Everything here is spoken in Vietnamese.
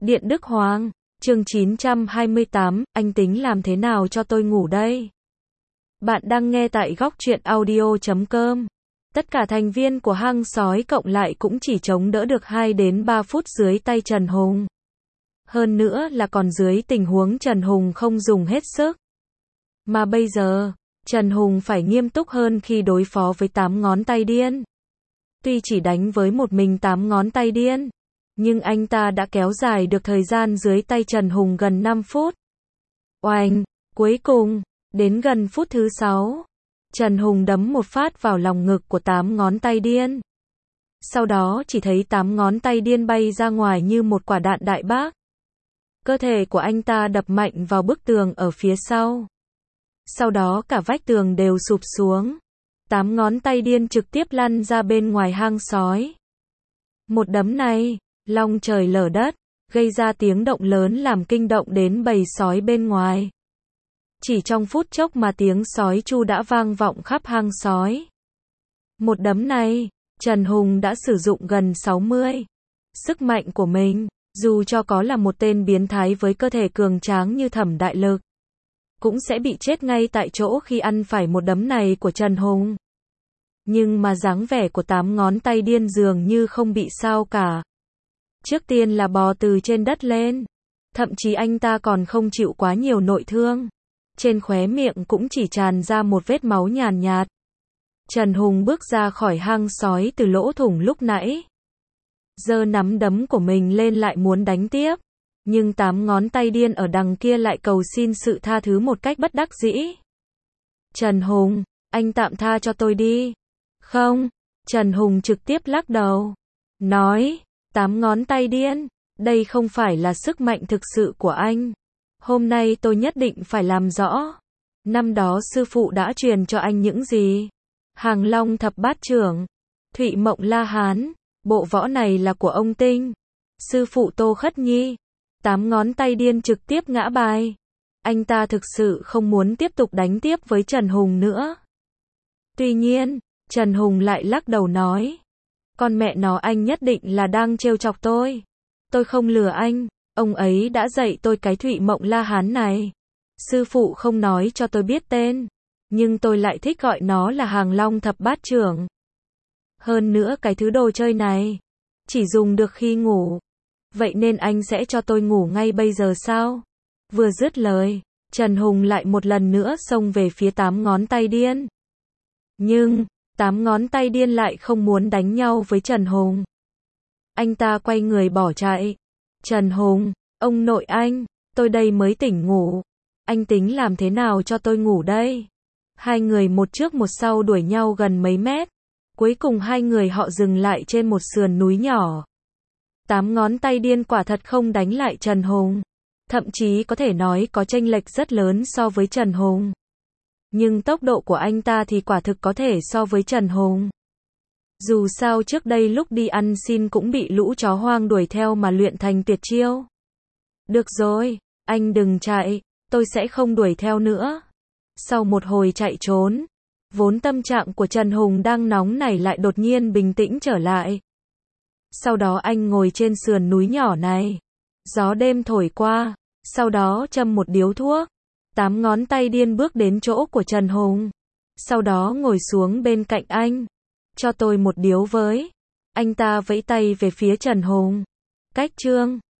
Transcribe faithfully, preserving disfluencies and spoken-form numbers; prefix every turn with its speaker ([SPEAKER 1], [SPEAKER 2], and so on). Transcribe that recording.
[SPEAKER 1] Điện Đức Hoàng, chương chín trăm hai mươi tám, anh tính làm thế nào cho tôi ngủ đây? Bạn đang nghe tại góc truyện audio chấm com. Tất cả thành viên của hang sói cộng lại cũng chỉ chống đỡ được hai đến ba phút dưới tay Trần Hùng. Hơn nữa là còn dưới tình huống Trần Hùng không dùng hết sức. Mà bây giờ, Trần Hùng phải nghiêm túc hơn khi đối phó với tám ngón tay điên. Tuy chỉ đánh với một mình tám ngón tay điên, nhưng anh ta đã kéo dài được thời gian dưới tay Trần Hùng gần năm phút. Oanh, cuối cùng, đến gần phút thứ sáu, Trần Hùng đấm một phát vào lòng ngực của tám ngón tay điên. Sau đó chỉ thấy tám ngón tay điên bay ra ngoài như một quả đạn đại bác. Cơ thể của anh ta đập mạnh vào bức tường ở phía sau. Sau đó cả vách tường đều sụp xuống. Tám ngón tay điên trực tiếp lăn ra bên ngoài hang sói. Một đấm này, long trời lở đất, gây ra tiếng động lớn làm kinh động đến bầy sói bên ngoài. Chỉ trong phút chốc mà tiếng sói tru đã vang vọng khắp hang sói. Một đấm này, Trần Hùng đã sử dụng gần sáu mươi. Sức mạnh của mình, dù cho có là một tên biến thái với cơ thể cường tráng như Thẩm Đại Lực, cũng sẽ bị chết ngay tại chỗ khi ăn phải một đấm này của Trần Hùng. Nhưng mà dáng vẻ của tám ngón tay điên dường như không bị sao cả. Trước tiên là bò từ trên đất lên. Thậm chí anh ta còn không chịu quá nhiều nội thương. Trên khóe miệng cũng chỉ tràn ra một vết máu nhàn nhạt. Trần Hùng bước ra khỏi hang sói từ lỗ thủng lúc nãy. Giơ nắm đấm của mình lên lại muốn đánh tiếp. Nhưng tám ngón tay điên ở đằng kia lại cầu xin sự tha thứ một cách bất đắc dĩ. Trần Hùng, anh tạm tha cho tôi đi. Không, Trần Hùng trực tiếp lắc đầu. Nói, tám ngón tay điên, đây không phải là sức mạnh thực sự của anh. Hôm nay tôi nhất định phải làm rõ. Năm đó sư phụ đã truyền cho anh những gì? Hàng Long thập bát trưởng, Thụy Mộng La Hán, bộ võ này là của ông Tinh. Sư phụ Tô Khất Nhi. Tám ngón tay điên trực tiếp ngã bài. Anh ta thực sự không muốn tiếp tục đánh tiếp với Trần Hùng nữa. Tuy nhiên, Trần Hùng lại lắc đầu nói. Con mẹ nó, anh nhất định là đang trêu chọc tôi. Tôi không lừa anh, ông ấy đã dạy tôi cái Thụy Mộng La Hán này. Sư phụ không nói cho tôi biết tên, nhưng tôi lại thích gọi nó là Hàng Long thập bát trưởng. Hơn nữa cái thứ đồ chơi này, chỉ dùng được khi ngủ. Vậy nên anh sẽ cho tôi ngủ ngay bây giờ sao? Vừa dứt lời, Trần Hùng lại một lần nữa xông về phía tám ngón tay điên. Nhưng, tám ngón tay điên lại không muốn đánh nhau với Trần Hùng. Anh ta quay người bỏ chạy. Trần Hùng, ông nội anh, tôi đây mới tỉnh ngủ. Anh tính làm thế nào cho tôi ngủ đây? Hai người một trước một sau đuổi nhau gần mấy mét. Cuối cùng hai người họ dừng lại trên một sườn núi nhỏ. Tám ngón tay điên quả thật không đánh lại Trần Hùng. Thậm chí có thể nói có chênh lệch rất lớn so với Trần Hùng. Nhưng tốc độ của anh ta thì quả thực có thể so với Trần Hùng. Dù sao trước đây lúc đi ăn xin cũng bị lũ chó hoang đuổi theo mà luyện thành tuyệt chiêu. Được rồi, anh đừng chạy, tôi sẽ không đuổi theo nữa. Sau một hồi chạy trốn, vốn tâm trạng của Trần Hùng đang nóng nảy lại đột nhiên bình tĩnh trở lại. Sau đó anh ngồi trên sườn núi nhỏ này. Gió đêm thổi qua, sau đó châm một điếu thuốc. Tám ngón tay điên bước đến chỗ của Trần Hùng. Sau đó ngồi xuống bên cạnh anh. Cho tôi một điếu với. Anh ta vẫy tay về phía Trần Hùng. Cách chương